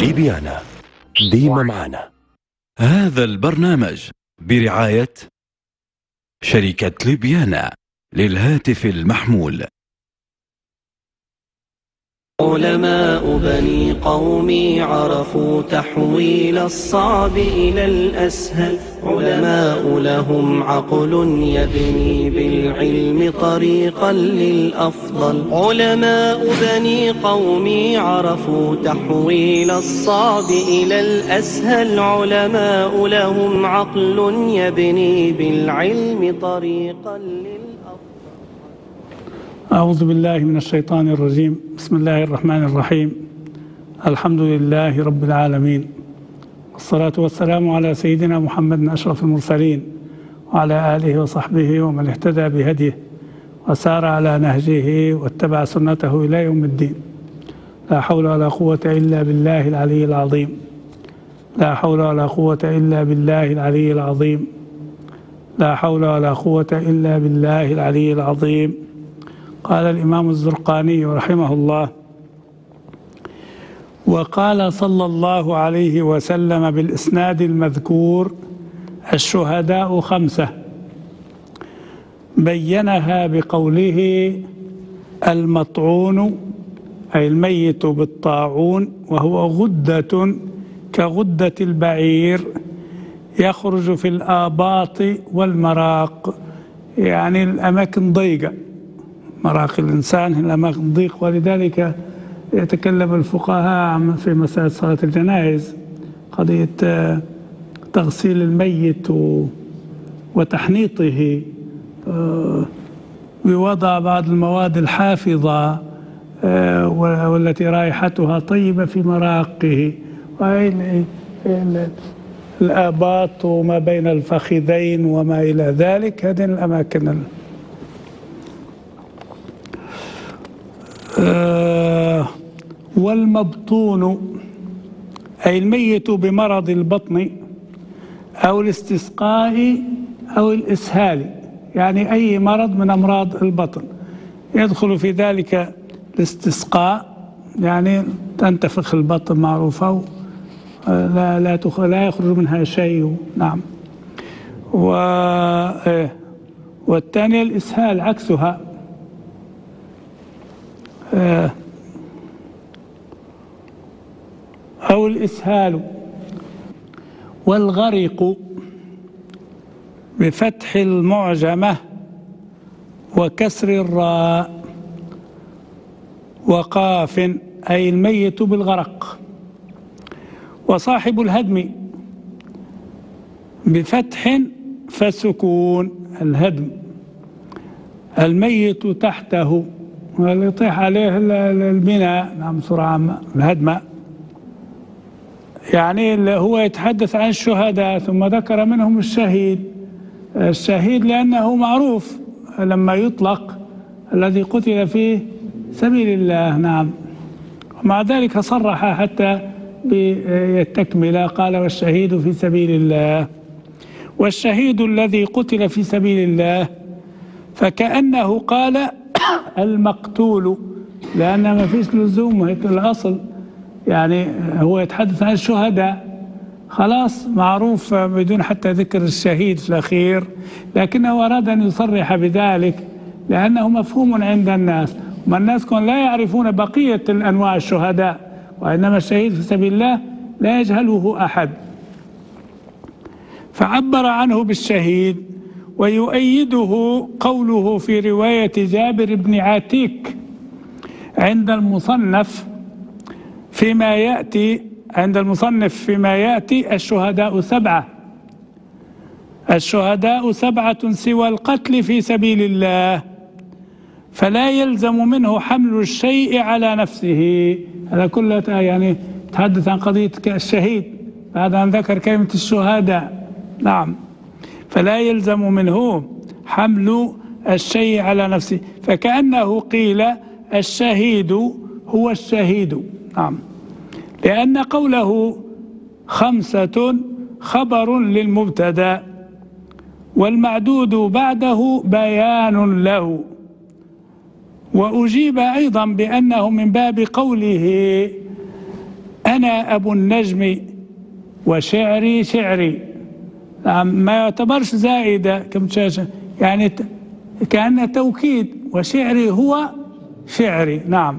ليبيانا ديما معنا. هذا البرنامج برعاية شركة ليبيانا للهاتف المحمول. علماء بني قومي عرفوا تحويل الصعب إلى الأسهل، علماء لهم عقل يبني بالعلم طريقا للأفضل. علماء بني قومي عرفوا تحويل الصعب إلى الأسهل، علماء لهم عقل يبني بالعلم طريقا للأفضل. أعوذ بالله من الشيطان الرجيم. بسم الله الرحمن الرحيم. الحمد لله رب العالمين، والصلاة والسلام على سيدنا محمد أشرف المرسلين وعلى آله وصحبه ومن اهتدى بهديه وسار على نهجه واتبع سنته إلى يوم الدين. لا حول ولا قوة إلا بالله العلي العظيم. لا حول ولا قوة إلا بالله العلي العظيم. لا حول ولا قوة إلا بالله العلي العظيم. قال الإمام الزرقاني رحمه الله: وقال صلى الله عليه وسلم بالإسناد المذكور: الشهداء 5. بينها بقوله: المطعون أي الميت بالطاعون، وهو غدة كغدة البعير يخرج في الآباط والمراق، يعني الأماكن ضيقة، مراق الإنسان هي الأماكن ضيق. ولذلك يتكلم الفقهاء في مسألة صلاة الجنائز، قضية تغسيل الميت وتحنيطه بوضع بعض المواد الحافظة والتي رائحتها طيبة في مراقه، الآباط وما بين الفخذين وما إلى ذلك. هذه الأماكن والمبطون أي الميت بمرض البطن أو الاستسقاء أو الإسهال، يعني أي مرض من أمراض البطن يدخل في ذلك. الاستسقاء يعني تنتفخ البطن معروفة، لا يخرج منها شيء. نعم. والثانية الإسهال عكسها، أو الإسهال. والغرق بفتح المعجمة وكسر الراء وقاف أي الميت بالغرق. وصاحب الهدم بفتح فسكون الهدم، الميت تحته واللي يطيح عليه البناء. نعم، سرعة الهدم. يعني هو يتحدث عن الشهداء ثم ذكر منهم الشهيد لأنه معروف لما يطلق الذي قتل في سبيل الله. نعم. ومع ذلك صرح حتى بالتكملة، قال: والشهيد في سبيل الله. والشهيد الذي قتل في سبيل الله، فكأنه قال المقتول، لأن ما فيش لزوم، هيك الأصل. يعني هو يتحدث عن الشهداء خلاص معروف بدون حتى ذكر الشهيد في الأخير، لكنه أراد أن يصرح بذلك لأنه مفهوم عند الناس، وما الناس لا يعرفون بقية الأنواع الشهداء، وإنما الشهيد في سبيل الله لا يجهله أحد، فعبر عنه بالشهيد. ويؤيده قوله في رواية جابر بن عتيك عند المصنف فيما يأتي: الشهداء 7. الشهداء 7 سوى القتل في سبيل الله، فلا يلزم منه حمل الشيء على نفسه. هذا كله يعني تحدث عن قضية الشهيد بعد أن ذكر كلمة الشهداء. نعم. فلا يلزم منه حمل الشيء على نفسه، فكأنه قيل الشهيد هو الشهيد. نعم. لأن قوله 5 خبر للمبتدأ، والمعدود بعده بيان له. وأجيب أيضا بأنه من باب قوله أنا أبو النجم وشعري شعري. ما يعتبرش زائدة يعني كأنه توكيد، وشعري هو شعري. نعم.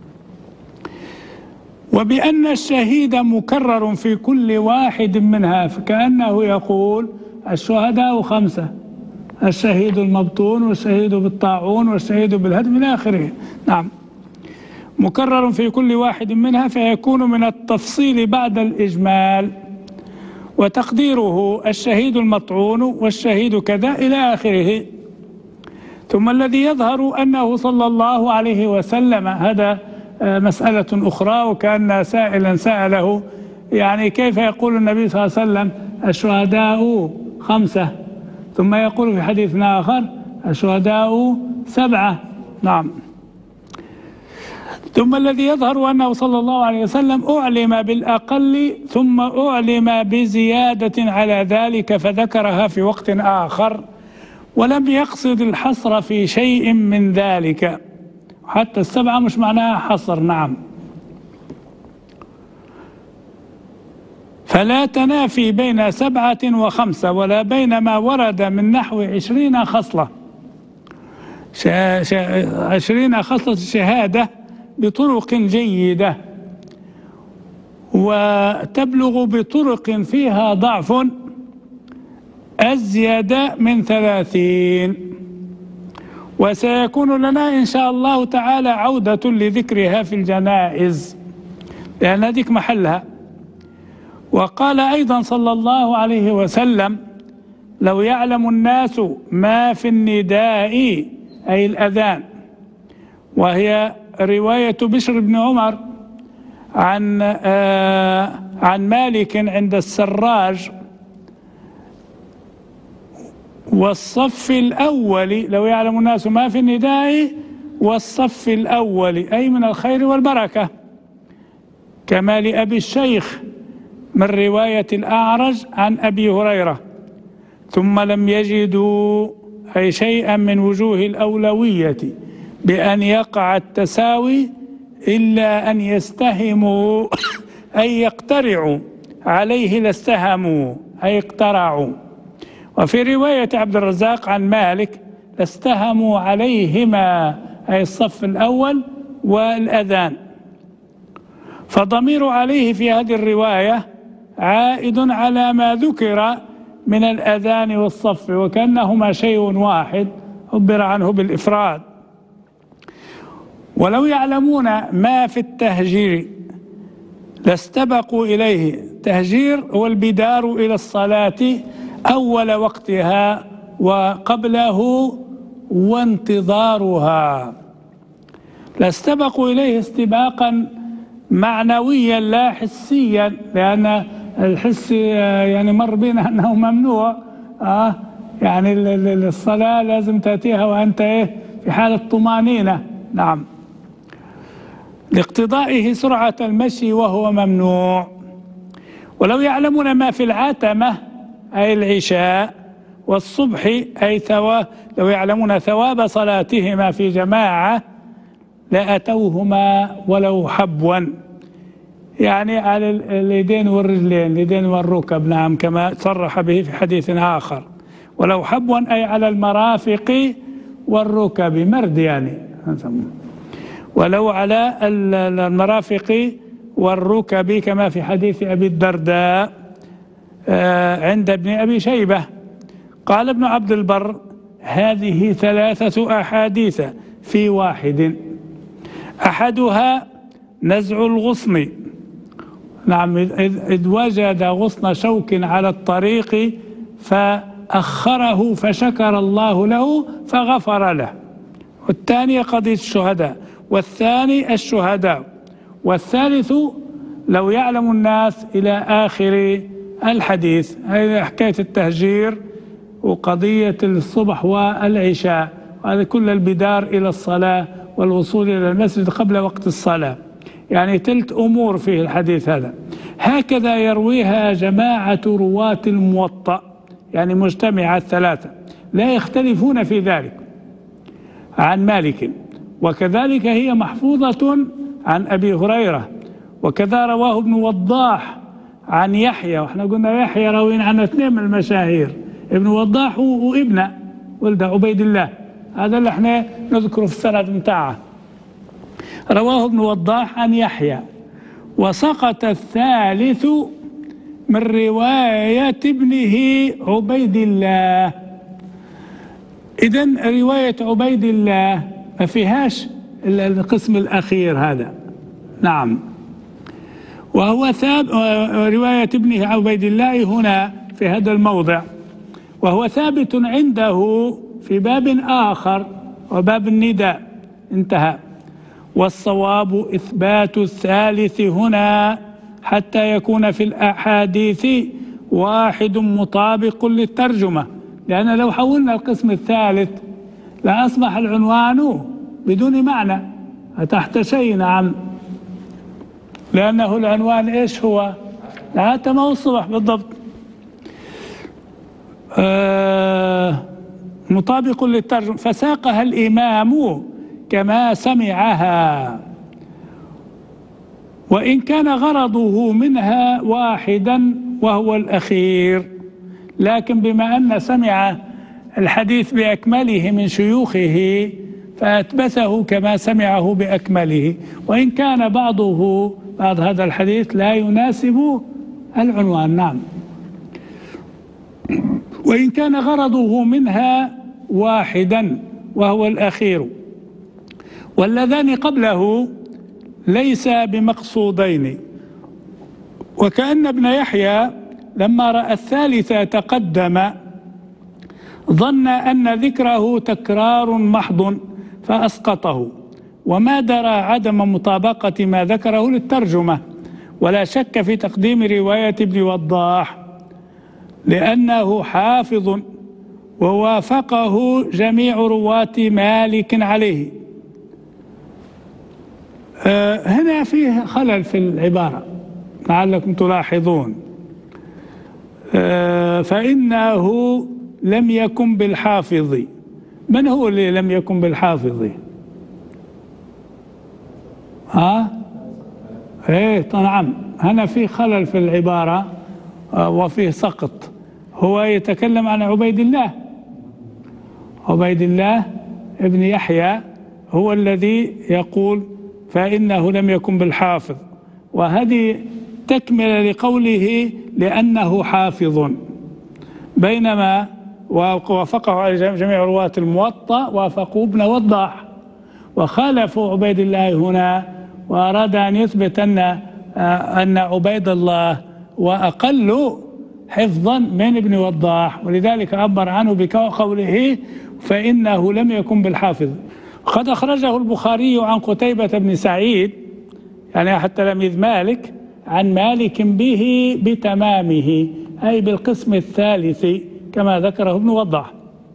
وبأن الشهيد مكرر في كل واحد منها، فكأنه يقول الشهداء 5: الشهيد المبطون والشهيد بالطاعون والشهيد بالهدم إلى آخره. نعم. مكرر في كل واحد منها، فيكون من التفصيل بعد الإجمال، وتقديره الشهيد المطعون والشهيد كذا إلى آخره. ثم الذي يظهر أنه صلى الله عليه وسلم، هذا مسألة أخرى، وكأن سائلا سأله يعني كيف يقول النبي صلى الله عليه وسلم الشهداء 5، ثم يقول في حديث آخر الشهداء 7. نعم. ثم الذي يظهر أنه صلى الله عليه وسلم أعلم بالأقل ثم أعلم بزيادة على ذلك، فذكرها في وقت آخر، ولم يقصد الحصر في شيء من ذلك. حتى 7 مش معناها حصر. نعم. فلا تنافي بين 7 و5 ولا بين ما ورد من نحو 20 خصلة 20 خصلة الشهادة بطرق جيدة، وتبلغ بطرق فيها ضعف أزيد من 30. وسيكون لنا إن شاء الله تعالى عودة لذكرها في الجنائز، لأن هذيك محلها. وقال أيضا صلى الله عليه وسلم: لو يعلم الناس ما في النداء، أي الأذان، وهي رواية بشر بن عمر عن مالك عند السراج، والصف الأول، لو يعلم الناس ما في النداء والصف الأول، أي من الخير والبركة، كما لأبي الشيخ من رواية الأعرج عن أبي هريرة. ثم لم يجدوا أي شيئا من وجوه الأولوية بأن يقع التساوي إلا أن يستهموا أي يقترعوا عليه، لاستهموا أي اقترعوا. وفي رواية عبد الرزاق عن مالك: لاستهموا عليهما، أي الصف الأول والأذان. فضمير عليه في هذه الرواية عائد على ما ذكر من الأذان والصف، وكأنهما شيء واحد عبر عنه بالإفراد. ولو يعلمون ما في التهجير لاستبقوا إليه. تهجير هو البدار إلى الصلاة أول وقتها وقبله وانتظارها. لاستبقوا إليه استباقا معنويا لا حسيا، لأن الحس يعني مر بنا أنه ممنوع. يعني الصلاة لازم تأتيها وأنت في حالة طمأنينة. نعم. لاقتضائه سرعة المشي وهو ممنوع. ولو يعلمون ما في العتمة أي العشاء والصبح أي لو يعلمون ثواب صلاتهما في جماعة لأتوهما ولو حبوا، يعني على اليدين والرجلين، اليدين والركب. نعم، كما صرح به في حديث آخر. ولو حبوا أي على المرافق والركب، مرد يعني. ولو على المرافق والركب كما في حديث أبي الدرداء عند ابن أبي شيبة. قال ابن عبد البر: هذه 3 أحاديث في واحد. أحدها نزع الغصن. نعم، إذ وجد غصن شوك على الطريق فأخره فشكر الله له فغفر له. والثانية قضية الشهداء، والثاني الشهداء، والثالث لو يعلم الناس إلى آخر الحديث. هذه حكاية التهجير وقضية الصبح والعشاء، هذا كل البدار إلى الصلاة والوصول إلى المسجد قبل وقت الصلاة، يعني 3 أمور فيه الحديث هذا. هكذا يرويها جماعة رواة الموطأ، يعني مجتمعة 3 لا يختلفون في ذلك عن مالك. وكذلك هي محفوظة عن أبي هريرة، وكذا رواه ابن وضاح عن يحيى، واحنا قلنا يحيى راوين عن اثنين من المشاهير، ابن وضاح وابنه ولد عبيد الله، هذا اللي احنا نذكره في السند بتاعه. رواه ابن وضاح عن يحيى. وسقط الثالث من رواية ابنه عبيد الله. إذن رواية عبيد الله ما فيهاش القسم الأخير هذا. نعم. وهو رواية ابنه عبيد الله هنا في هذا الموضع، وهو ثابت عنده في باب آخر وباب النداء، انتهى. والصواب إثبات الثالث هنا حتى يكون في الأحاديث واحد مطابق للترجمة، لأن لو حولنا القسم الثالث لأصبح العنوان بدون معنى تحت شيء. نعم، لأنه العنوان إيش هو؟ حتى ما هو الصبح بالضبط. مطابق للترجمة، فساقها الإمام كما سمعها، وإن كان غرضه منها واحدا وهو الأخير، لكن بما أن سمع الحديث بأكمله من شيوخه فأتبثه كما سمعه بأكمله، وإن كان بعض هذا الحديث لا يناسب العنوان. نعم. وإن كان غرضه منها واحدا وهو الأخير، واللذان قبله ليس بمقصودين. وكأن ابن يحيى لما رأى الثالث تقدم ظن أن ذكره تكرار محض فأسقطه، وما درى عدم مطابقة ما ذكره للترجمة، ولا شك في تقديم رواية ابن وضاح لأنه حافظ ووافقه جميع رواة مالك عليه. هنا فيه خلل في العبارة لعلكم تلاحظون. فإنه لم يكن بالحافظ. من هو اللي لم يكن بالحافظ؟ ايه نعم، هنا في خلل في العبارة وفيه سقط. هو يتكلم عن عبيد الله. عبيد الله ابن يحيى هو الذي يقول فإنه لم يكن بالحافظ، وهذه تكمل لقوله لأنه حافظ، بينما وافقه على جميع رواة الموطأ وافقوا ابن وضاح، وخالفوا عبيد الله هنا، وأراد أن يثبت أن عبيد الله وأقل حفظا من ابن وضاح، ولذلك عبر عنه بقوله فإنه لم يكن بالحافظ. قد أخرجه البخاري عن قتيبة بن سعيد، يعني أحد تلاميذ مالك، عن مالك به بتمامه، أي بالقسم الثالث كما ذكره ابن وضاح.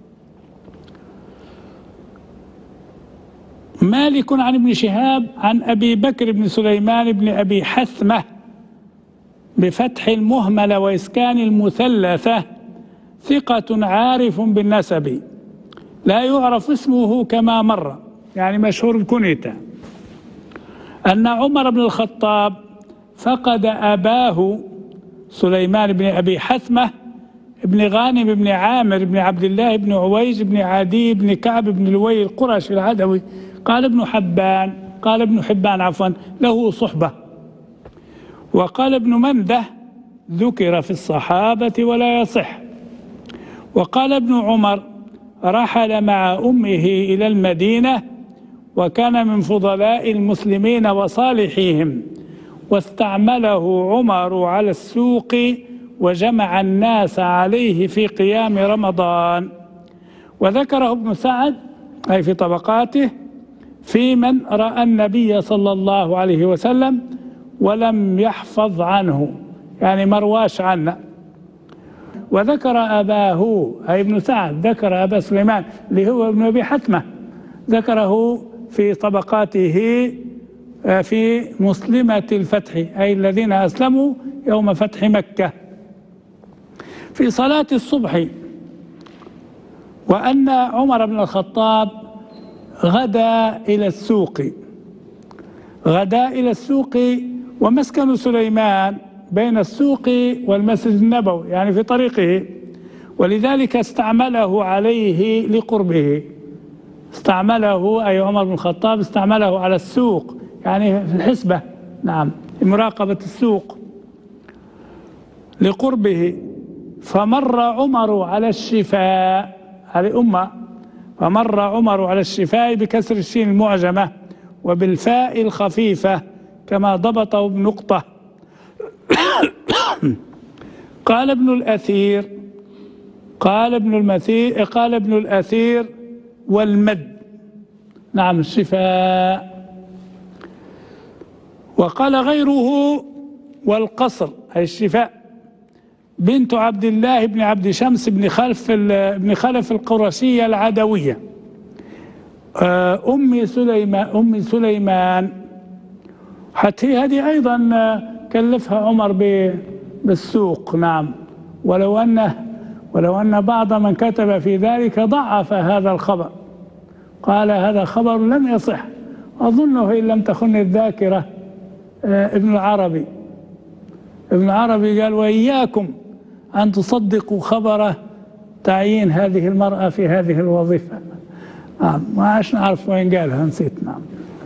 مالك عن ابن شهاب عن أبي بكر بن سليمان بن أبي حثمة بفتح المهملة وإسكان المثلثة، ثقة عارف بالنسب لا يعرف اسمه كما مر، يعني مشهور الكنيته، أن عمر بن الخطاب فقد أباه سليمان بن أبي حثمة ابن غانم بن عامر بن عبد الله بن عويج بن عدي بن كعب بن لوي القرشي العدوي. قال ابن حبان عفوا له صحبة. وقال ابن منده ذكر في الصحابة ولا يصح. وقال ابن عمر رحل مع أمه إلى المدينة وكان من فضلاء المسلمين وصالحيهم، واستعمله عمر على السوق وجمع الناس عليه في قيام رمضان. وذكره ابن سعد أي في طبقاته في من رأى النبي صلى الله عليه وسلم ولم يحفظ عنه، يعني مرواش عنه. وذكر أباه أي ابن سعد ذكر أبا سليمان اللي هو ابن أبي حثمة، ذكره في طبقاته في مسلمة الفتح أي الذين أسلموا يوم فتح مكة في صلاة الصبح. وأن عمر بن الخطاب غدا إلى السوق ومسكن سليمان بين السوق والمسجد النبوي، يعني في طريقه، ولذلك استعمله عليه لقربه. استعمله أي عمر بن الخطاب استعمله على السوق، يعني في الحسبة، نعم، مراقبة السوق لقربه. فمر عمر على الشفاء، هذه أمة، فمر عمر على الشفاء بكسر الشين المعجمة وبالفاء الخفيفة كما ضبطه بنقطة. قال ابن الأثير والمد، نعم، الشفاء. وقال غيره والقصر أي الشفاء. بنت عبد الله بن عبد شمس بن خلف القرشية العدوية، أم سليمان. حتى هذه أيضا كلفها عمر بالسوق، نعم، ولو أن بعض من كتب في ذلك ضعف هذا الخبر، قال هذا خبر لم يصح، أظنه إن لم تخن الذاكرة ابن العربي قال: وإياكم أن تصدقوا خبر تعيين هذه المرأة في هذه الوظيفة. ما عادش نعرف وين قالها، نسيت. نعم.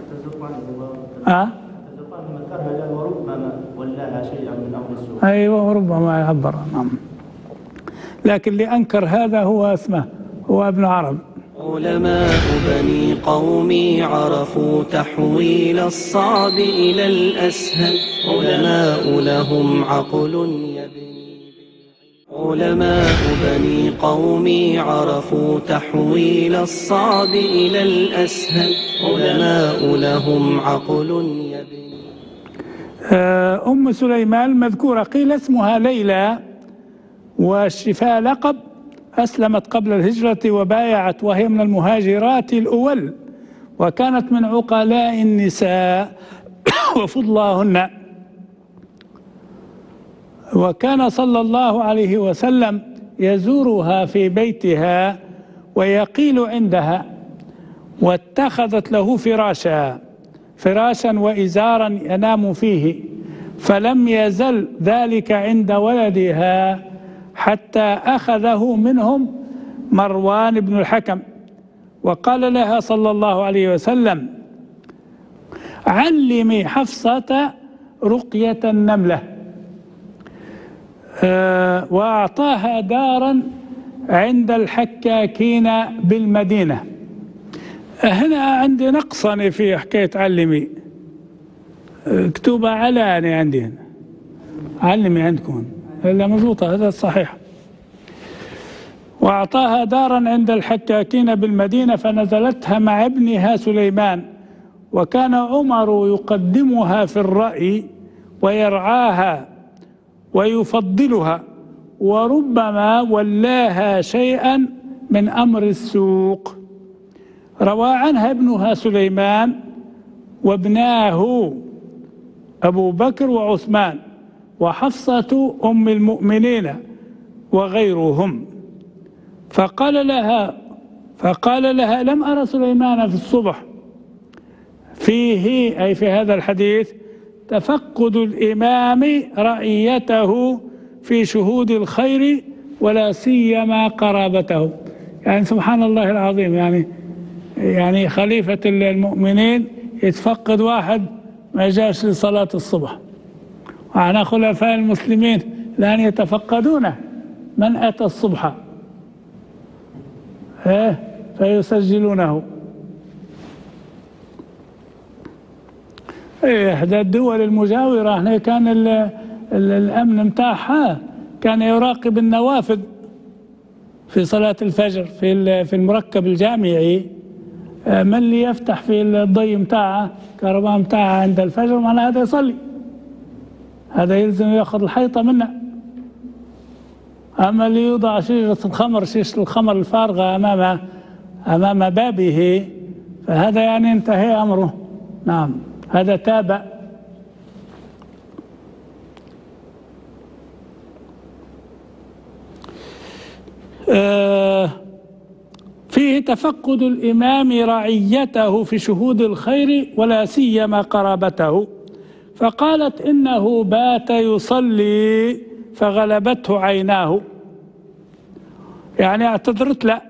وربما ولاها شيئا من أمر السوء. أيوة، وربما يعبر. نعم. لكن اللي أنكر هذا هو اسمه هو ابن عربي. علماء بني قومي عرفوا تحويل الصعب إلى الأسهل. علماء لهم عقل يبني. علماء بني قومي عرفوا تحويل الصعب إلى الأسهل. علماء لهم عقل يبني. أم سليمان المذكورة قيل اسمها ليلى، والشفاء لقب. أسلمت قبل الهجرة وبايعت، وهي من المهاجرات الأول، وكانت من عقلاء النساء وفضلاهن. وكان صلى الله عليه وسلم يزورها في بيتها ويقيل عندها، واتخذت له فراشا وإزارا ينام فيه، فلم يزل ذلك عند ولدها حتى أخذه منهم مروان بن الحكم، وقال لها صلى الله عليه وسلم: علمي حفصة رقية النملة. وأعطاها دارا عند الحكاكين بالمدينة. هنا عندي نقصني في حكاية علمي، اكتبها علاني عندي هنا، علمي عندكم، إلا مضبوطة، هذا الصحيح. وأعطاها دارا عند الحكاكين بالمدينة فنزلتها مع ابنها سليمان، وكان عمر يقدمها في الرأي ويرعاها ويفضلها، وربما ولاها شيئا من أمر السوق. روى عنها ابنها سليمان وابناه أبو بكر وعثمان وحفصة أم المؤمنين وغيرهم. فقال لها: لم أرى سليمان في الصبح فيه، أي في هذا الحديث، تفقد الإمام رعيته في شهود الخير ولا سيما قرابته. يعني سبحان الله العظيم، يعني خليفة المؤمنين يتفقد واحد ما جاش لصلاة الصبح، وعلى خلفاء المسلمين لأن يتفقدونه من أتى الصبح فيسجلونه. إحدى الدول المجاورة هنا كان الأمن متاعها كان يراقب النوافذ في صلاة الفجر في المركب الجامعي. من اللي يفتح في الضي متاعه كهرباء متاعه عند الفجر، معناه هذا يصلي، هذا يلزم ياخذ الحيطة منه. أما اللي يوضع شيشة الخمر الفارغة أمام بابه، فهذا يعني انتهى أمره. نعم، هذا تابع. فيه تفقد الإمام رعيته في شهود الخير ولا سيما قرابته، فقالت إنه بات يصلي فغلبته عيناه، يعني اعتذرت له،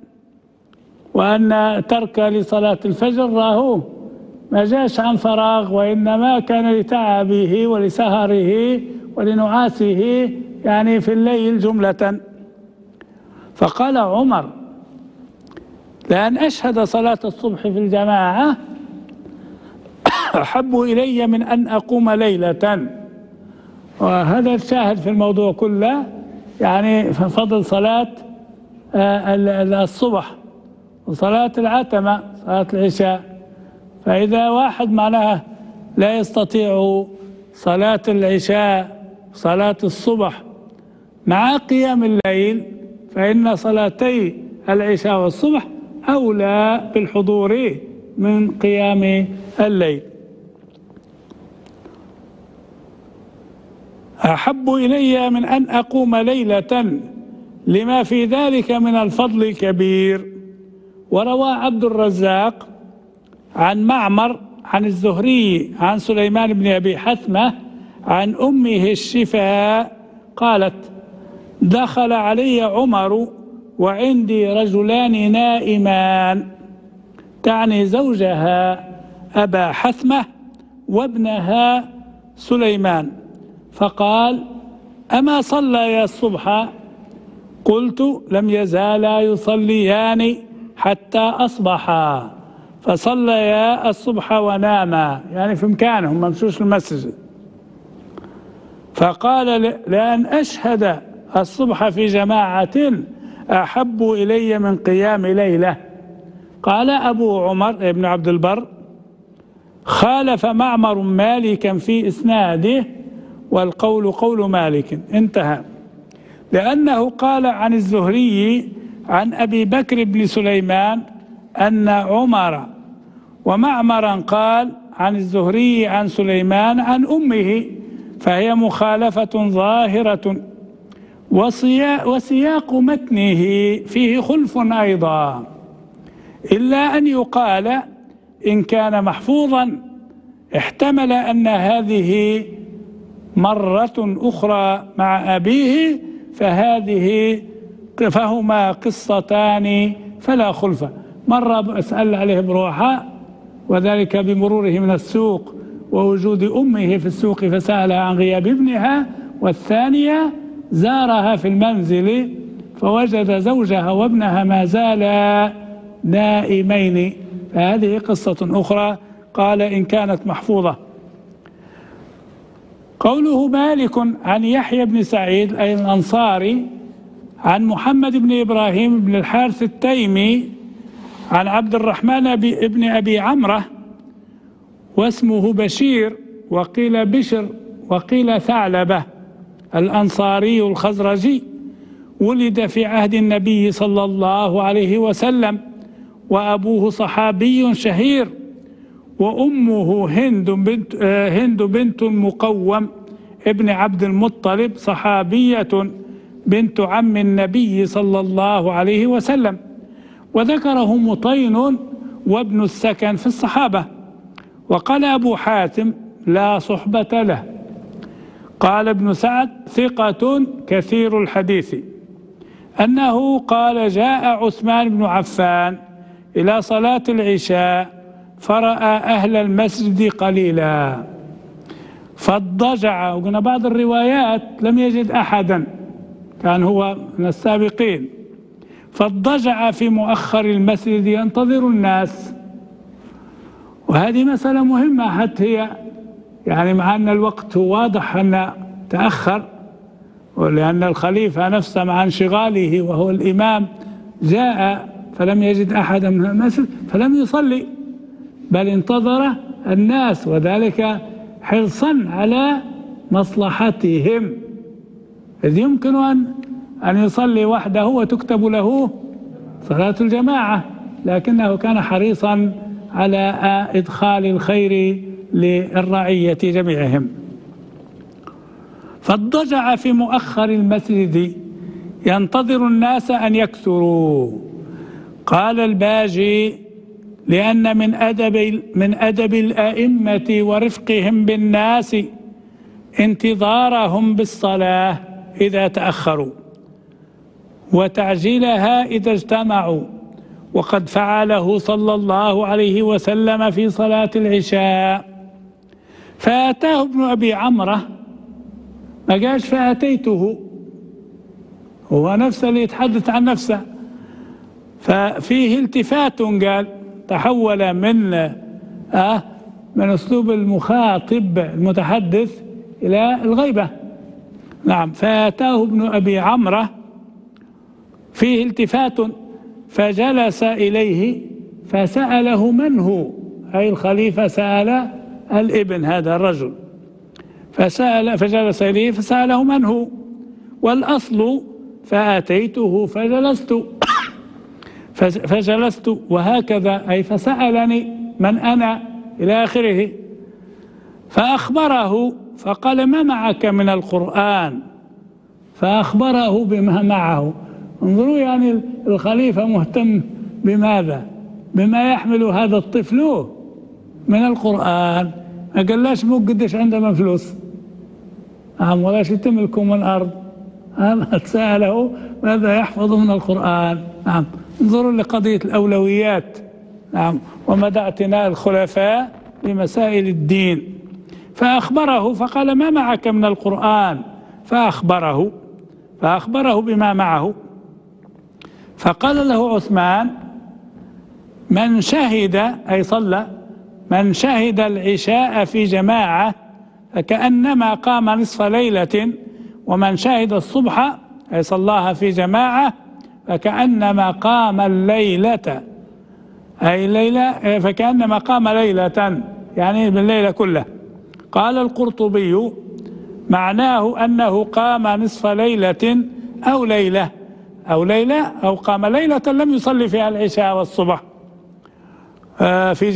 وأن ترك لصلاة الفجر راهو ما جاش عن فراغ، وإنما كان لتعبه ولسهره ولنعاسه يعني في الليل جملة. فقال عمر: لأن أشهد صلاة الصبح في الجماعة أحب إلي من أن أقوم ليلة. وهذا الشاهد في الموضوع كله، يعني فضل صلاة الصبح وصلاة العتمة صلاة العشاء. فإذا واحد معناها لا يستطيع صلاة العشاء صلاة الصبح مع قيام الليل، فإن صلاتي العشاء والصبح أولى بالحضور من قيام الليل. أحب إلي من أن أقوم ليلة لما في ذلك من الفضل الكبير. وروى عبد الرزاق عن معمر عن الزهري عن سليمان بن أبي حثمة عن أمه الشفاء قالت: دخل علي عمر وعندي رجلان نائمان، تعني زوجها أبا حثمة وابنها سليمان، فقال: أما صليا الصبح؟ قلت: لم يزالا يصليان حتى أصبحا، فصليا الصبح وناما، يعني في مكانهم ما مشوش المسجد. فقال: لأن أشهد الصبح في جماعة أحب إلي من قيام ليلة. قال أبو عمر ابن عبد البر: خالف معمر مالكا في إسناده، والقول قول مالك. انتهى. لأنه قال عن الزهري عن أبي بكر بن سليمان أن عمر، ومعمرا قال عن الزهري عن سليمان عن أمه، فهي مخالفة ظاهرة. وسياق متنه فيه خلف أيضا، إلا أن يقال إن كان محفوظا احتمل أن هذه مرة أخرى مع أبيه، فهما قصتان فلا خلف. مرة أسأل عليه بروحه، وذلك بمروره من السوق ووجود أمه في السوق فسألها عن غياب ابنها، والثانية زارها في المنزل فوجد زوجها وابنها ما زالا نائمين، فهذه قصة أخرى. قال إن كانت محفوظة. قوله مالك عن يحيى بن سعيد أي الأنصاري عن محمد بن إبراهيم بن الحارث التيمي عن عبد الرحمن بن أبي عمرة واسمه بشير وقيل بشر وقيل ثعلبة الأنصاري الخزرجي، ولد في عهد النبي صلى الله عليه وسلم، وأبوه صحابي شهير، وأمه هند بنت المقوم ابن عبد المطلب صحابية بنت عم النبي صلى الله عليه وسلم. وذكره مطين وابن السكن في الصحابة. وقال أبو حاتم لا صحبة له. قال ابن سعد ثقة كثير الحديث أنه قال جاء عثمان بن عفان إلى صلاة العشاء فرأى أهل المسجد قليلا فاضطجع، وقلنا بعض الروايات لم يجد أحدا، كان هو من السابقين، فاضطجع في مؤخر المسجد ينتظر الناس. وهذه مسألة مهمة، حتى هي يعني مع أن الوقت واضح أن تأخر، ولأن الخليفة نفسه مع انشغاله وهو الإمام جاء فلم يجد أحدا من المسجد فلم يصلي، بل انتظر الناس، وذلك حرصا على مصلحتهم، إذ يمكن أن يصلي وحده وتكتب له صلاة الجماعة، لكنه كان حريصا على إدخال الخير للرعية جميعهم. فاضطجع في مؤخر المسجد ينتظر الناس أن يكثروا. قال الباجي لأن من أدب الأئمة ورفقهم بالناس انتظارهم بالصلاة إذا تأخروا وتعجيلها إذا اجتمعوا، وقد فعله صلى الله عليه وسلم في صلاة العشاء. فأتاه ابن أبي عمرة، ما قالش فأتيته، هو نفسه اللي يتحدث عن نفسه، ففيه التفات، قال تحول من أسلوب المخاطب المتحدث إلى الغيبة. نعم. فأتاه ابن أبي عمرة فيه التفات فجلس إليه فسأله من هو، أي الخليفة سأل الابن هذا الرجل، فجلس إليه فسأله من هو، والأصل فأتيته فجلست وهكذا، أي فسألني من أنا إلى آخره. فأخبره فقال ما معك من القرآن، فأخبره بما معه. انظروا يعني الخليفة مهتم بماذا؟ بما يحمل هذا الطفل من القرآن. ما قالش مو قديش عندنا فلوس ولا شيء تملكوا من أرض، سأله ماذا يحفظ من القرآن. نعم. انظروا لقضية الأولويات، نعم، ومدى اعتناء الخلفاء بمسائل الدين. فأخبره فقال ما معك من القرآن، فأخبره بما معه. فقال له عثمان من شهد، أي صلى، من شهد العشاء في جماعة فكأنما قام نصف ليلة، ومن شهد الصبح أي صلاها في جماعة فكأنما قام الليلة، أي ليلة، فكأنما قام ليلة يعني بالليلة كلها. قال القرطبي معناه أنه قام نصف ليلة أو قام ليلة لم يصلي فيها العشاء والصبح في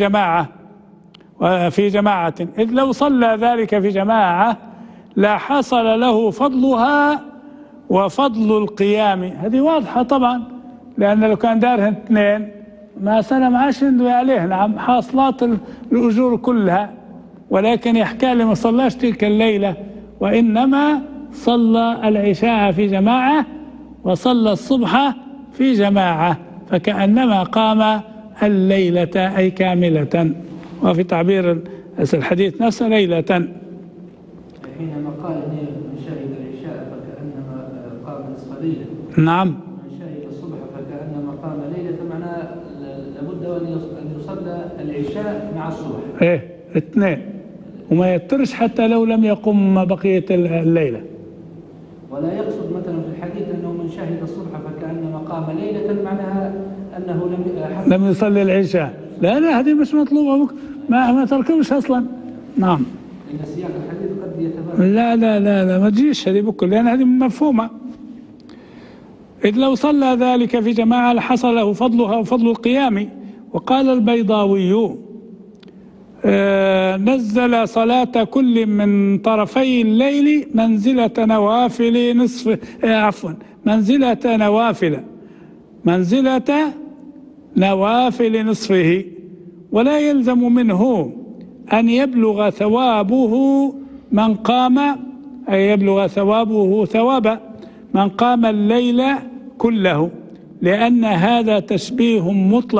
جماعة، إذ لو صلى ذلك في جماعة لحصل له فضلها وفضل القيام. هذه واضحة طبعا، لأن لو كان دارهن اثنين ما سلم عشر عليه، نعم، حاصلات الأجور كلها، ولكن يحكى لي ما صلاش تلك الليلة، وإنما صلى العشاء في جماعة وصلى الصبح في جماعة، فكأنما قام الليلة أي كاملة، وفي تعبير الحديث نفسه ليلة. حينما قال من شهد العشاء فكأنما قام نصف ليلة، نعم، من شهد الصبح فكأنما قام ليلة، معناه لابد أن يصلى العشاء مع الصبح، اثنين، وما يترش حتى لو لم يقم بقية الليلة. ولا يقصد مثلا في الحديث أنه من شهد الصبح فكأنما قام ليلة، معناها أنه لم يصلي العشاء. لا هذه مش مطلوبة، ما تركوش أصلا. نعم. إن سياق الحديث قد يتبادل. لا ما تجيش هذه بكل، لأن هذه مفهومة. إذ لو صلى ذلك في جماعة لحصل له فضلها وفضل القيام. وقال البيضاوي نزل صلاة كل من طرفي الليل منزلة نوافل نصفه، ولا يلزم منه أن يبلغ ثوابه من قام، أي يبلغ ثوابه ثواب من قام الليل كله، لأن هذا تشبيه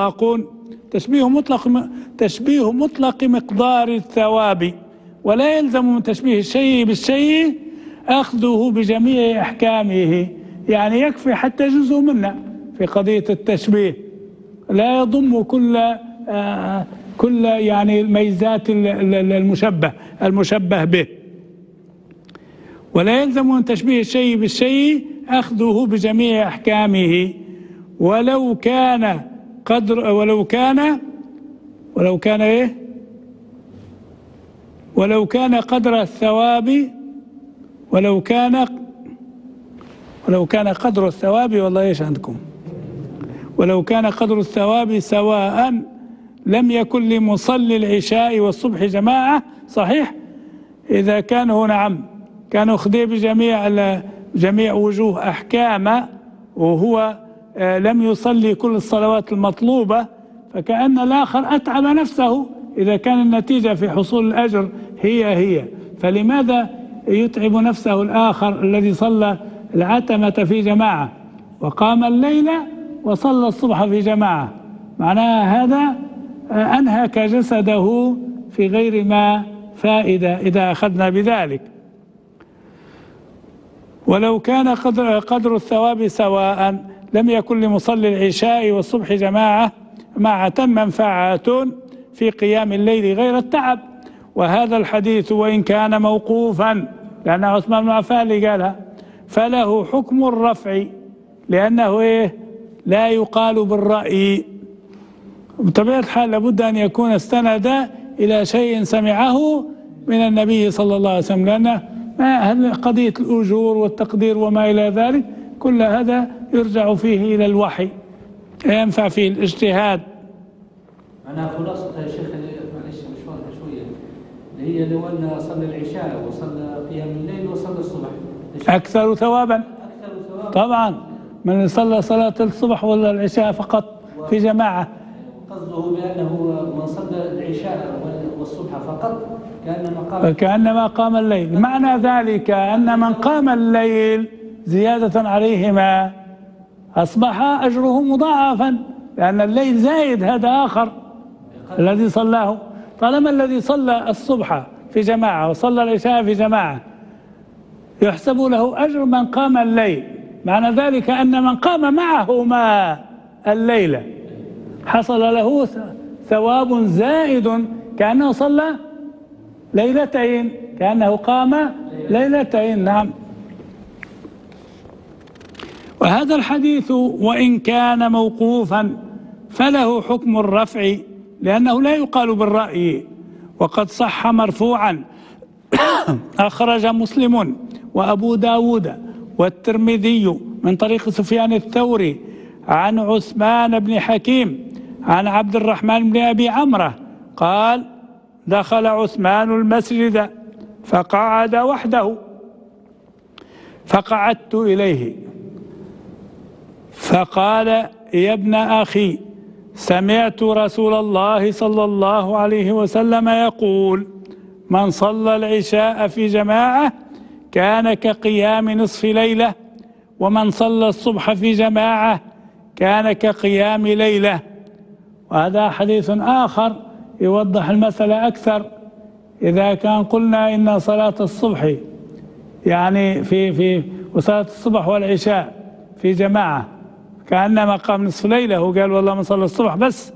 مطلق مقدار الثواب، ولا يلزم من تشبيه الشيء بالشيء أخذه بجميع أحكامه. يعني يكفي حتى جزء منه في قضية التشبيه، لا يضم كل يعني ميزات المشبه به. ولا يلزم من تشبيه الشيء بالشيء أخذه بجميع أحكامه، ولو كان قدر الثواب والله ايش عندكم، ولو كان قدر الثواب سواء لم يكن لمصلي العشاء والصبح جماعة. صحيح إذا كانوا كانوا خذي بجميع وجوه أحكام، وهو لم يصلي كل الصلوات المطلوبة، فكأن الآخر أتعب نفسه إذا كان النتيجة في حصول الأجر هي، فلماذا يتعب نفسه الآخر الذي صلى العتمة في جماعة وقام الليل وصلى الصبح في جماعة؟ معناها هذا أنهك جسده في غير ما فائدة إذا أخذنا بذلك. ولو كان قدر الثواب سواء لم يكن لمصلي العشاء والصبح جماعة معة منفعة في قيام الليل غير التعب. وهذا الحديث وإن كان موقوفا، لأن عثمان بن عفان اللي قالها، فله حكم الرفع، لأنه لا يقال بالرأي. بطبيعة الحال لابد أن يكون استند إلى شيء سمعه من النبي صلى الله عليه وسلم، لأن قضية الأجور والتقدير وما إلى ذلك كل هذا يرجع فيه إلى الوحي، ينفع فيه الاجتهاد. أنا خلاصة يا شيخ معلش مش واضحة شوية، اللي هي لو أن صلى العشاء وصلى قيام الليل وصلى الصبح أكثر ثوابا طبعا من صلى صلاة الصبح ولا العشاء فقط في جماعة. قصده بأنه من صلى العشاء والصبح فقط كأنما قام الليل. معنى ذلك أن من قام الليل زيادة عليهما أصبح أجره مضاعفا، لأن الليل زائد هذا آخر الذي صلاه. طالما الذي صلى الصبح في جماعة وصلى العشاء في جماعة يحسب له أجر من قام الليل، معنى ذلك أن من قام معهما الليل حصل له ثواب زائد كأنه صلى ليلتين، كأنه قام ليلتين. نعم. وهذا الحديث وإن كان موقوفا فله حكم الرفع، لأنه لا يقال بالرأي. وقد صح مرفوعا أخرج مسلم وأبو داود والترمذي من طريق سفيان الثوري عن عثمان بن حكيم عن عبد الرحمن بن أبي عمرة قال: دخل عثمان المسجد فقعد وحده فقعدت إليه فقال: يا ابن أخي، سمعت رسول الله صلى الله عليه وسلم يقول: من صلى العشاء في جماعة كان كقيام نصف ليلة، ومن صلى الصبح في جماعة كان كقيام ليلة. وهذا حديث آخر يوضح المسألة أكثر. إذا كان قلنا إن صلاة الصبح يعني في وصلاة الصبح والعشاء في جماعة كأنما قام نصف ليلة، وقال والله من صلى الصبح بس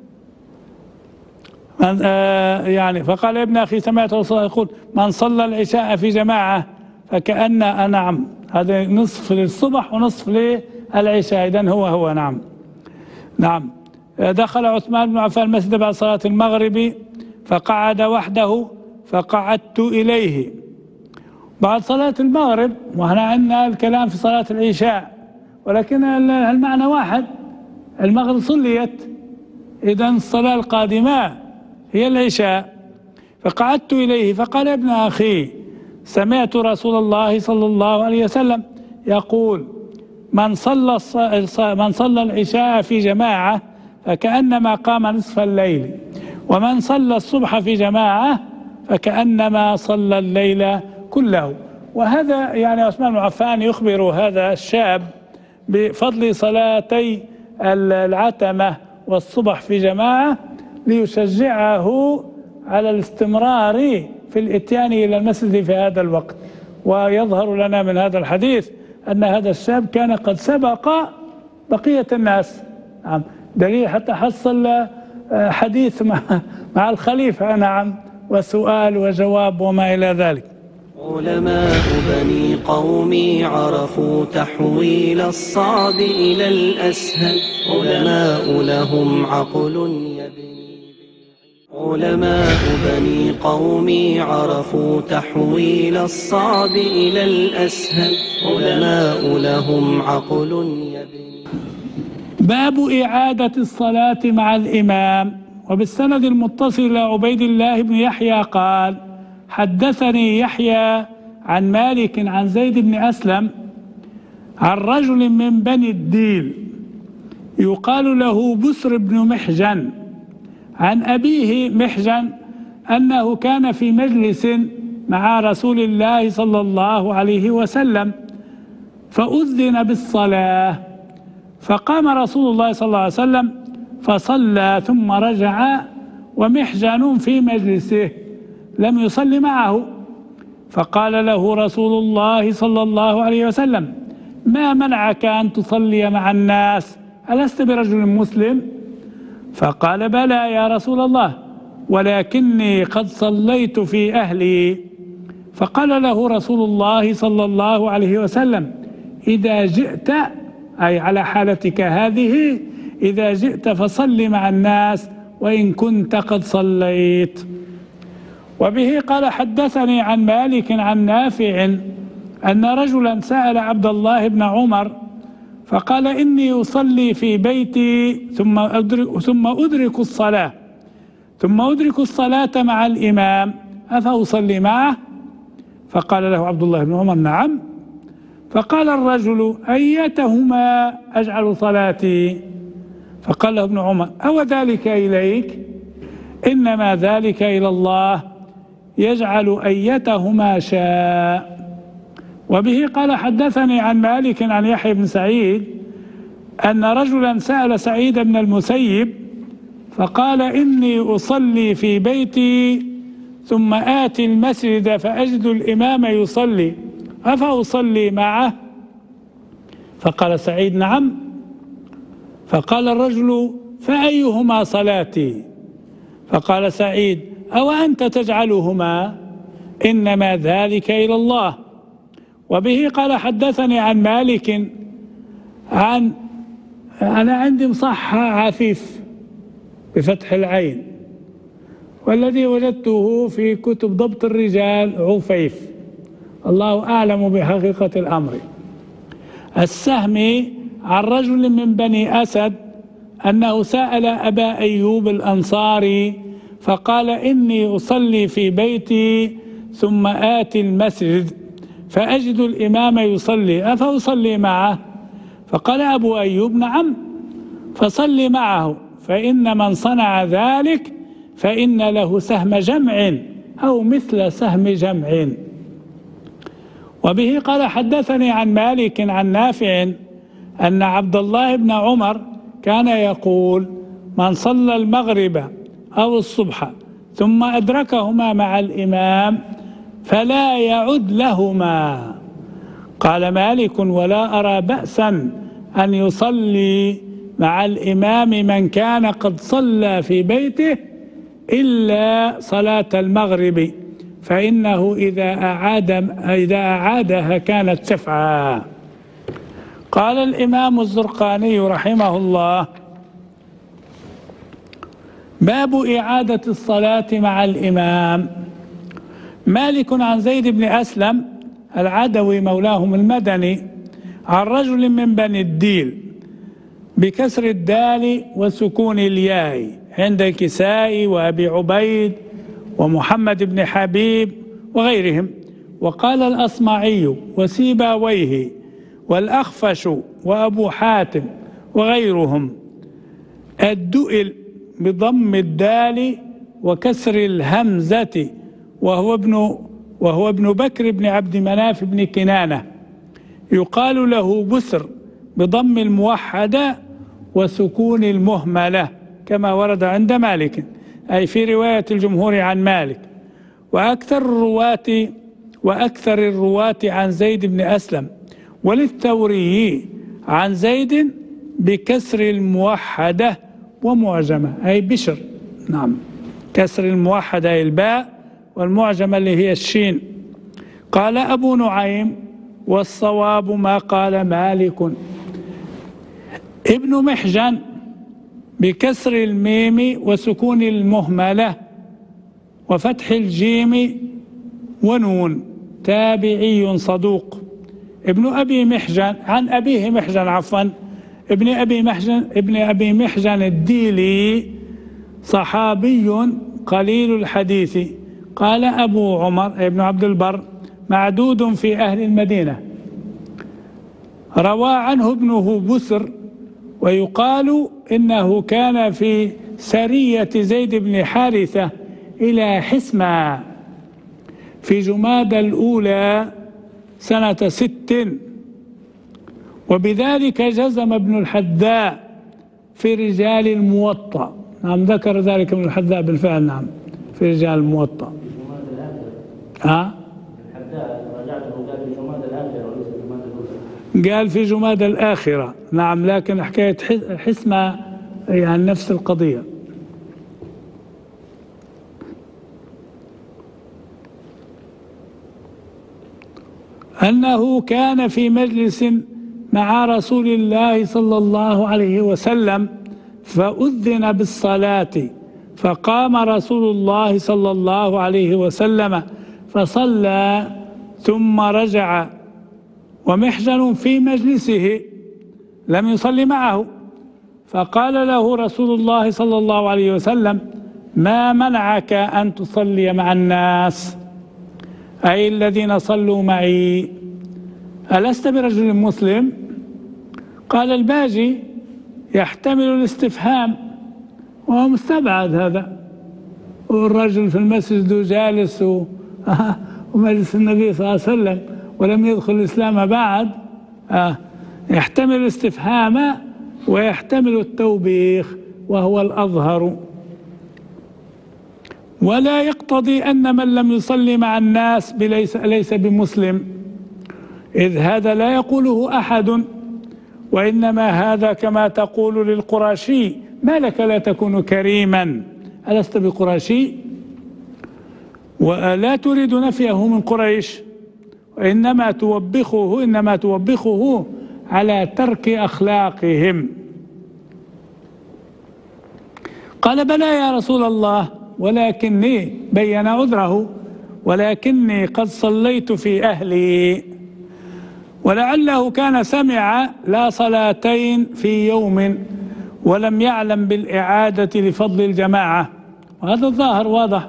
يعني فقال: يا ابن أخي، سمعت رسول الله يقول: من صلى العشاء في جماعة فكأن نعم، هذا نصف للصبح ونصف للعشاء، إذن هو نعم. دخل عثمان بن عفان المسجد بعد صلاة المغرب فقعد وحده فقعدت إليه. بعد صلاة المغرب، وهنا عندنا الكلام في صلاة العشاء، ولكن المعنى واحد، المغرب صليت، إذن الصلاة القادمة هي العشاء. فقعدت إليه فقال: يا ابن أخي، سمعت رسول الله صلى الله عليه وسلم يقول: من صلى العشاء في جماعة فكأنما قام نصف الليل، ومن صلى الصبح في جماعة فكأنما صلى الليل كله. وهذا يعني عثمان بن عفان يخبر هذا الشاب بفضل صلاتي العتمة والصبح في جماعة ليشجعه على الاستمرار في الاتيان إلى المسجد في هذا الوقت. ويظهر لنا من هذا الحديث أن هذا الشاب كان قد سبق بقية الناس. نعم، دليل حتى حصل حديث مع الخليفة، نعم، وسؤال وجواب وما إلى ذلك. علماء بني قومي عرفوا تحويل الصعب إلى الأسهل، علماء لهم عقل يبني. علماء بني قومي عرفوا تحويل الصعب إلى الأسهل، علماء لهم عقل يبني. باب إعادة الصلاة مع الإمام. وبالسند المتصل إلى عبيد الله بن يحيى قال: حدثني يحيى عن مالك عن زيد بن أسلم عن رجل من بني الديل يقال له بسر بن محجن، عن أبيه محجن أنه كان في مجلس مع رسول الله صلى الله عليه وسلم فأذن بالصلاة، فقام رسول الله صلى الله عليه وسلم فصلى ثم رجع ومحجن في مجلسه لم يصل معه، فقال له رسول الله صلى الله عليه وسلم: ما منعك أن تصلي مع الناس؟ ألست برجل مسلم؟ فقال: بلى يا رسول الله، ولكني قد صليت في أهلي. فقال له رسول الله صلى الله عليه وسلم: إذا جئت، أي على حالتك هذه، إذا جئت فصل مع الناس وإن كنت قد صليت. وبه قال حدثني عن مالك عن نافع أن رجلا سأل عبد الله بن عمر فقال: إني أصلي في بيتي ثم أدرك الصلاة مع الإمام، أفأصلي معه؟ فقال له عبد الله بن عمر: نعم. فقال الرجل: أيتهما أجعل صلاتي؟ فقال له ابن عمر: أو ذلك إليك؟ إنما ذلك إلى الله، يجعل أيتهما شاء. وبه قال حدثني عن مالك عن يحيى بن سعيد أن رجلا سأل سعيد بن المسيب فقال: إني أصلي في بيتي ثم آتي المسجد فأجد الإمام يصلي، أفأصلي معه؟ فقال سعيد: نعم. فقال الرجل: فأيهما صلاتي؟ فقال سعيد: أو أنت تجعلهما؟ إنما ذلك إلى الله. وبه قال حدثني عن مالك أنا عندي مصحة عفيف بفتح العين، والذي وجدته في كتب ضبط الرجال عفيف، الله أعلم بحقيقة الأمر. السهمي عن رجل من بني أسد أنه سأل أبا أيوب الأنصاري فقال: إني أصلي في بيتي ثم آتي المسجد فأجد الإمام يصلي، أفأصلي معه؟ فقال أبو أيوب: نعم، فصل معه، فإن من صنع ذلك فإن له سهم جمع أو مثل سهم جمع. وبه قال حدثني عن مالك عن نافع أن عبد الله بن عمر كان يقول: من صلى المغرب أو الصبح ثم أدركهما مع الإمام فلا يعد لهما. قال مالك: ولا أرى بأسا أن يصلي مع الإمام من كان قد صلى في بيته إلا صلاة المغرب، فإنه إذا أعادها كانت شفعا. قال الإمام الزرقاني رحمه الله: باب إعادة الصلاة مع الإمام. مالك عن زيد بن أسلم العدوي مولاهم المدني عن رجل من بني الديل بكسر الدال وسكون الياء عند الكسائي وأبي عبيد ومحمد بن حبيب وغيرهم. وقال الأصمعي وسيباويه والأخفش وأبو حاتم وغيرهم: الدؤل بضم الدال وكسر الهمزة، وهو ابن بكر بن عبد مناف بن كنانة، يقال له بسر بضم الموحدة وسكون المهملة كما ورد عند مالك، أي في رواية الجمهور عن مالك. وأكثر الرواة عن زيد بن أسلم وللثوري عن زيد بكسر الموحدة ومعجمة، أي بشر، نعم، كسر الموحدة أي الباء، والمعجمة اللي هي الشين. قال أبو نعيم: والصواب ما قال مالك. ابن محجن بكسر الميم وسكون المهملة وفتح الجيم ونون، تابعي صدوق. ابن أبي محجن عن أبيه محجن، عفوا، ابن أبي محجن الديلي صحابي قليل الحديث. قال أبو عمر ابن عبد البر: معدود في أهل المدينة. روى عنه ابنه بسر ويقال إنه كان في سرية زيد بن حارثة إلى حسمة في جمادى الأولى سنة 6، وبذلك جزم ابن الحذاء في رجال الموطأ. نعم ذكر ذلك ابن الحذاء بالفعل، نعم في رجال الموطأ. قال في جمادى الآخرة، نعم، لكن حكاية حسمة يعني نفس القضية. أنه كان في مجلس مع رسول الله صلى الله عليه وسلم فأذن بالصلاة، فقام رسول الله صلى الله عليه وسلم فصلى ثم رجع ومحجن في مجلسه لم يصلي معه، فقال له رسول الله صلى الله عليه وسلم: ما منعك أن تصلي مع الناس، أي الذين صلوا معي، ألست برجل مسلم؟ قال الباجي يحتمل الاستفهام وهو مستبعد هذا، والرجل في المسجد جالس ومجلس النبي صلى الله عليه وسلم ولم يدخل الإسلام بعد، يحتمل الاستفهام ويحتمل التوبيخ وهو الأظهر، ولا يقتضي أن من لم يصلي مع الناس ليس بمسلم، إذ هذا لا يقوله أحد، وإنما هذا كما تقول للقرشي: ما لك لا تكون كريما، ألست بقرشي؟ ولا تريد نفيه من قريش، وإنما توبخه على ترك أخلاقهم. قال: بلى يا رسول الله، ولكني بين عذره، ولكني قد صليت في أهلي. ولعله كان سمع لا صلاتين في يوم ولم يعلم بالإعادة لفضل الجماعة، وهذا الظاهر واضح.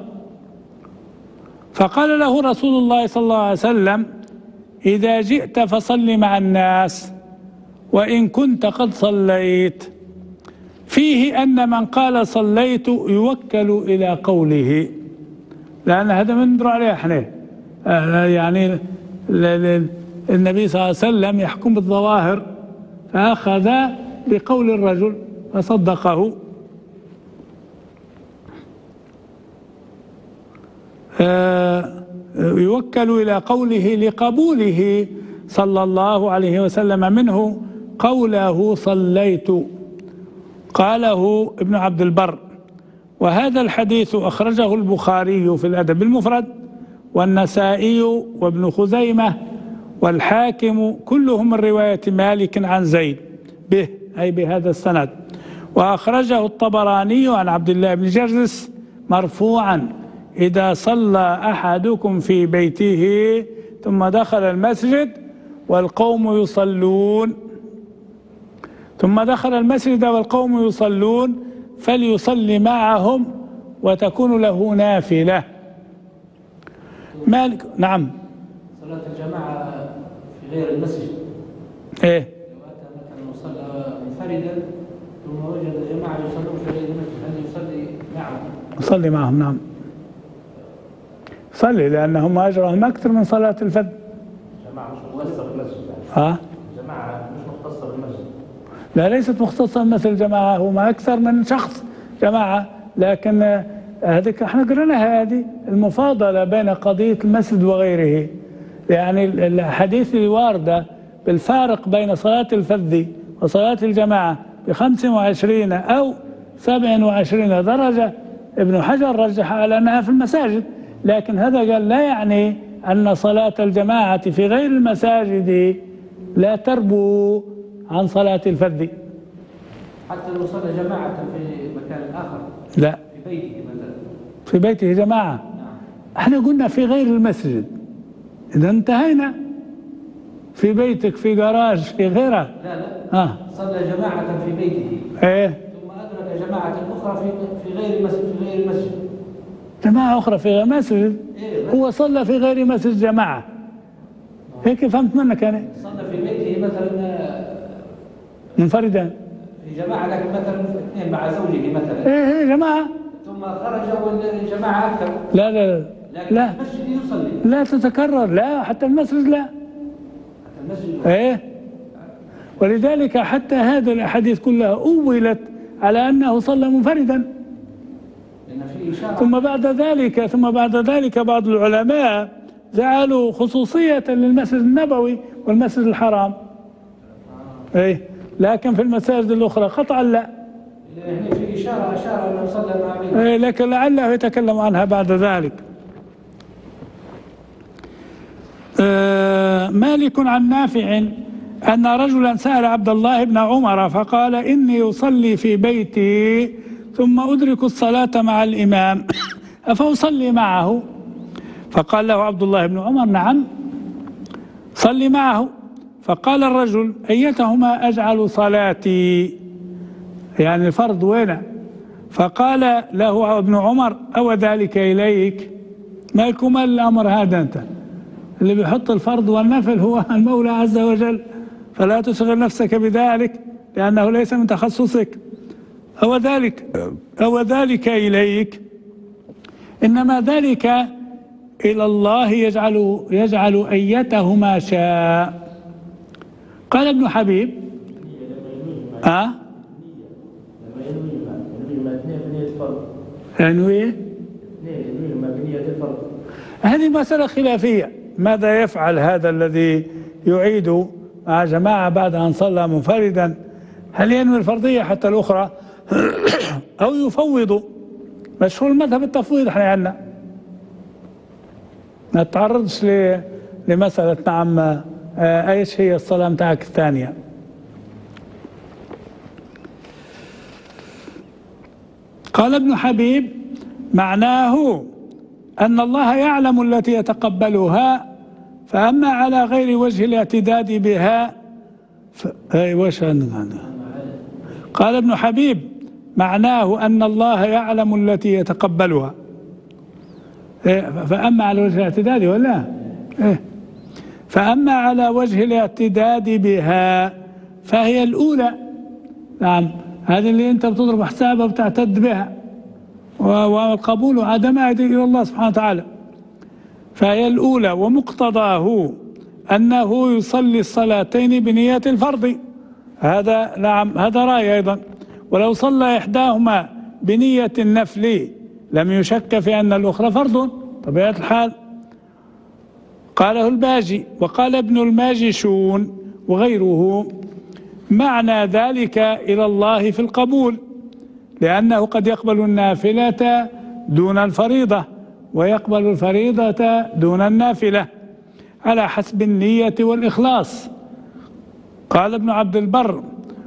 فقال له رسول الله صلى الله عليه وسلم: إذا جئت فصل مع الناس وإن كنت قد صليت. فيه أن من قال صليت يوكل إلى قوله، لأن هذا من ندرى عليه احنا، يعني النبي صلى الله عليه وسلم يحكم بالظواهر، فأخذ بقول الرجل فصدقه. يوكل إلى قوله لقبوله صلى الله عليه وسلم منه قوله صليت. قاله ابن عبد البر. وهذا الحديث أخرجه البخاري في الأدب المفرد، والنسائي وابن خزيمة والحاكم، كلهم من رواية مالك عن زيد به، أي بهذا السند. وأخرجه الطبراني عن عبد الله بن جرجس مرفوعا: إذا صلى أحدكم في بيته ثم دخل المسجد والقوم يصلون فليصلي معهم وتكون له نافلة. مالك. نعم. صلاة الجماعة في غير المسجد. إيه. لو أتى مثلا وصلى منفردا ثم وجد جماعة يصلون في غير المسجد، هل يصلي معهم؟ يصلي معهم، نعم. صلي، لأنهم أجرهم أكثر من صلاة الفجر. جماعة مش مختصة بالمسجد. جماعة مش مختصة بالمسجد. لا، ليست مختصة مثل الجماعة، هم أكثر من شخص جماعة، لكن هذيك احنا قرأناها، هذه المفاضلة بين قضية المسجد وغيره. يعني الحديث الواردة بالفارق بين صلاة الفذ وصلاة الجماعة ب25 أو 27 درجة، ابن حجر رجح على أنها في المساجد، لكن هذا قال لا يعني أن صلاة الجماعة في غير المساجد لا تربو عن صلاة الفذ. حتى لو صلى جماعة في مكان آخر؟ لا، في بيته مثلا. في بيته جماعة. نعم. احنا قلنا في غير المسجد، إذا انتهينا. في بيتك، في جراج، في غيره. لا. صلى جماعة في بيته. ايه. ثم أدرك جماعة أخرى في غير المسجد. جماعة أخرى في غير المسجد. إيه. هو صلى في غير مسجد جماعة. هيك فهمت منك أنا. صلى في بيته مثلا منفردا. في جماعة، لكن مثلا اثنين مع زوجه مثلا. إيه جماعة. ثم خرج والجماعة أكثر. لا لا لكن لا. المسجد يصلي. لا تتكرر، لا حتى المسجد لا. حتى المسجد. إيه. ولذلك حتى هذه الأحاديث كلها أولت على أنه صلى منفردا. ثم بعد ذلك بعض العلماء جعلوا خصوصية للمسجد النبوي والمسجد الحرام. إيه. لكن في المساجد الأخرى قطعا لا. يعني في أشار أنه صلى مع مين. إيه. لكن لعله يتكلم عنها بعد ذلك. مالك عن نافع أن رجلا سأل عبد الله بن عمر فقال: إني أصلي في بيتي ثم أدرك الصلاة مع الإمام أفأصلي معه؟ فقال له عبد الله بن عمر: نعم صلي معه. فقال الرجل: أيتهما أجعل صلاتي؟ يعني الفرض وين؟ فقال له ابن عمر: أو ذلك إليك؟ ما يكون الأمر هذا؟ أنت اللي بيحط الفرض والنفل هو المولى عز وجل، فلا تشغل نفسك بذلك لأنه ليس من تخصصك. أو ذلك إليك؟ إنما ذلك إلى الله يجعل أيتهما شاء. قال ابن حبيب: هذه مسألة خلافية، ماذا يفعل هذا الذي يعيد مع جماعة بعد أن صلى منفردا؟ هل ينوي الفرضية حتى الأخرى أو يفوض؟ مشهور المذهب التفويض احنا عندنا، ما تتعرضش لمسألة نعم ايش هي الصلاة متاعك الثانية. قال ابن حبيب: معناه أن الله يعلم التي يتقبلها، فأما على غير وجه الاعتداد بها قال ابن حبيب: معناه أن الله يعلم التي يتقبلها، فأما على وجه الاعتداد ولا فأما على وجه الاعتداد بها فهي الأولى. نعم، هذه اللي أنت بتضرب حسابها وبتعتد بها، والقبول عدم إلى الله سبحانه وتعالى، فهي الأولى. ومقتضاه أنه يصلي الصلاتين بنية الفرض، هذا نعم هذا رأي أيضا. ولو صلى إحداهما بنية النفل لم يشك في أن الأخرى فرض طبيعة الحال. قاله الباجي. وقال ابن الماجشون وغيره: معنى ذلك إلى الله في القبول، لأنه قد يقبل النافلة دون الفريضة ويقبل الفريضة دون النافلة على حسب النية والإخلاص. قال ابن عبد البر: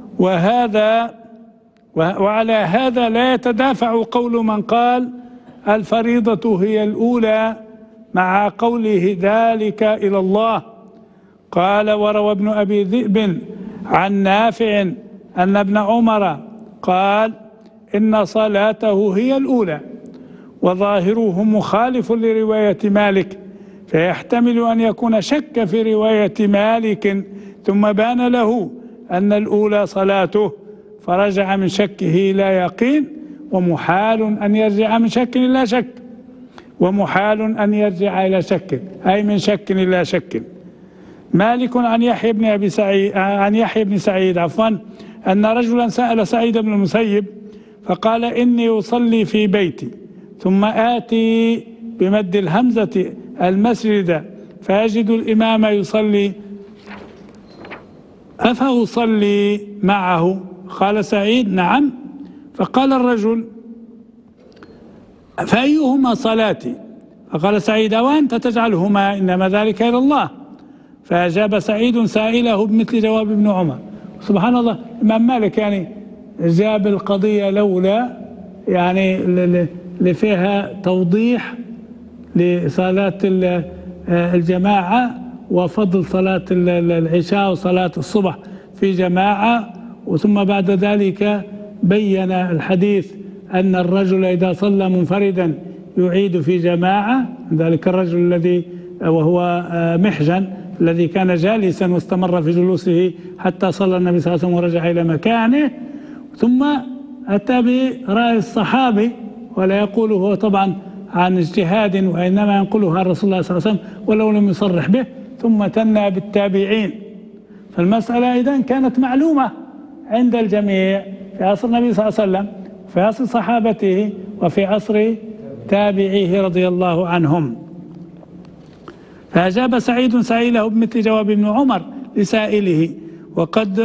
وعلى هذا لا يتدافع قول من قال الفريضة هي الأولى مع قوله ذلك إلى الله. قال: وروى ابن أبي ذئب عن نافع أن ابن عمر قال: إن صلاته هي الأولى، وظاهره مخالف لرواية مالك، فيحتمل أن يكون شك في رواية مالك ثم بان له أن الأولى صلاته فرجع من شكه إلى يقين، ومحال أن يرجع من شك إلى شك، ومحال أن يرجع إلى شك أي من شك إلى شك. مالك عن يحيى بن سعيد أن رجلا سأل سعيد بن المسيب فقال: إني أصلي في بيتي ثم آتي بمد الهمزة المسجد فأجد الإمام يصلي أفأصلي معه؟ قال سعيد: نعم. فقال الرجل: فأيهما صلاتي؟ فقال سعيد: وأنت تجعلهما، إنما ذلك إلى الله. فأجاب سعيد سائله بمثل جواب ابن عمر. سبحان الله، الإمام مالك يعني جاب القضية لولا يعني اللي فيها توضيح لصلاة الجماعة وفضل صلاة العشاء وصلاة الصبح في جماعة، وثم بعد ذلك بين الحديث أن الرجل إذا صلى منفردا يعيد في جماعة، ذلك الرجل الذي وهو محجن الذي كان جالسا واستمر في جلوسه حتى صلى النبي صلى الله عليه وسلم ورجع إلى مكانه. ثم أتى برأي الصحابي، ولا يقوله هو طبعا عن اجتهاد، وإنما ينقله عن رسول الله صلى الله عليه وسلم ولو لم يصرح به، ثم تنى بالتابعين. فالمسألة إذن كانت معلومة عند الجميع في عصر النبي صلى الله عليه وسلم، في عصر صحابته، وفي عصر تابعيه رضي الله عنهم. فأجاب سعيد سائله بمثل جواب ابن عمر لسائله، وقد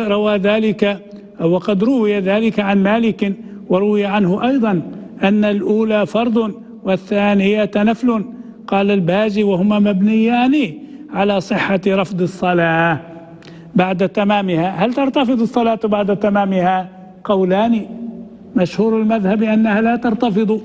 روي ذلك عن مالك، وروي عنه أيضا أن الأولى فرض والثانية نفل. قال الباجي: وهما مبنيان على صحة رفض الصلاة بعد تمامها. هل ترتفض الصلاة بعد تمامها؟ قولان، مشهور المذهب أنها لا ترتفض.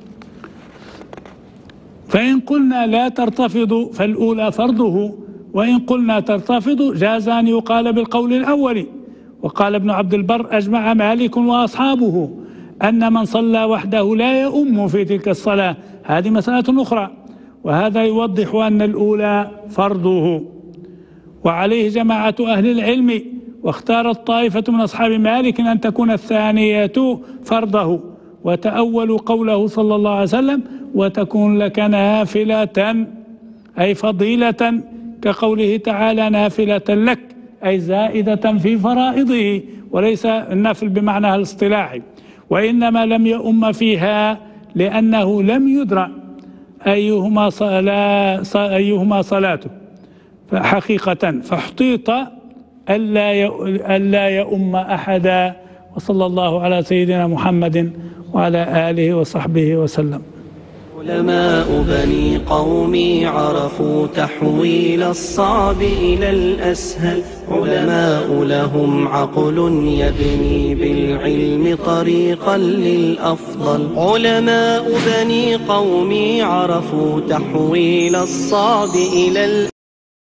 فإن قلنا لا ترتفض فالأولى فرضه، وإن قلنا ترتفض جاز أن يقال بالقول الأول. وقال ابن عبد البر: أجمع مالك وأصحابه أن من صلى وحده لا يؤم في تلك الصلاة. هذه مسألة أخرى، وهذا يوضح أن الأولى فرضه، وعليه جماعة أهل العلم. واختارت طائفة من أصحاب مالك أن تكون الثانية فرضه، وتأولوا قوله صلى الله عليه وسلم: وتكون لك نافلة، أي فضيلة، كقوله تعالى: نافلة لك، أي زائدة في فرائضه، وليس النافل بمعنى الاصطلاحي. وإنما لم يؤم فيها لأنه لم يدرى أيهما صلاته حقيقة، فاحتيط ألا يؤم أحدا. وصلى الله على سيدنا محمد وعلى آله وصحبه وسلم. علماء بني قومي عرفوا تحويل الصعب إلى الأسهل. علماء لهم عقل يبني بالعلم طريقا للأفضل. علماء بني قومي عرفوا تحويل الصعب إلى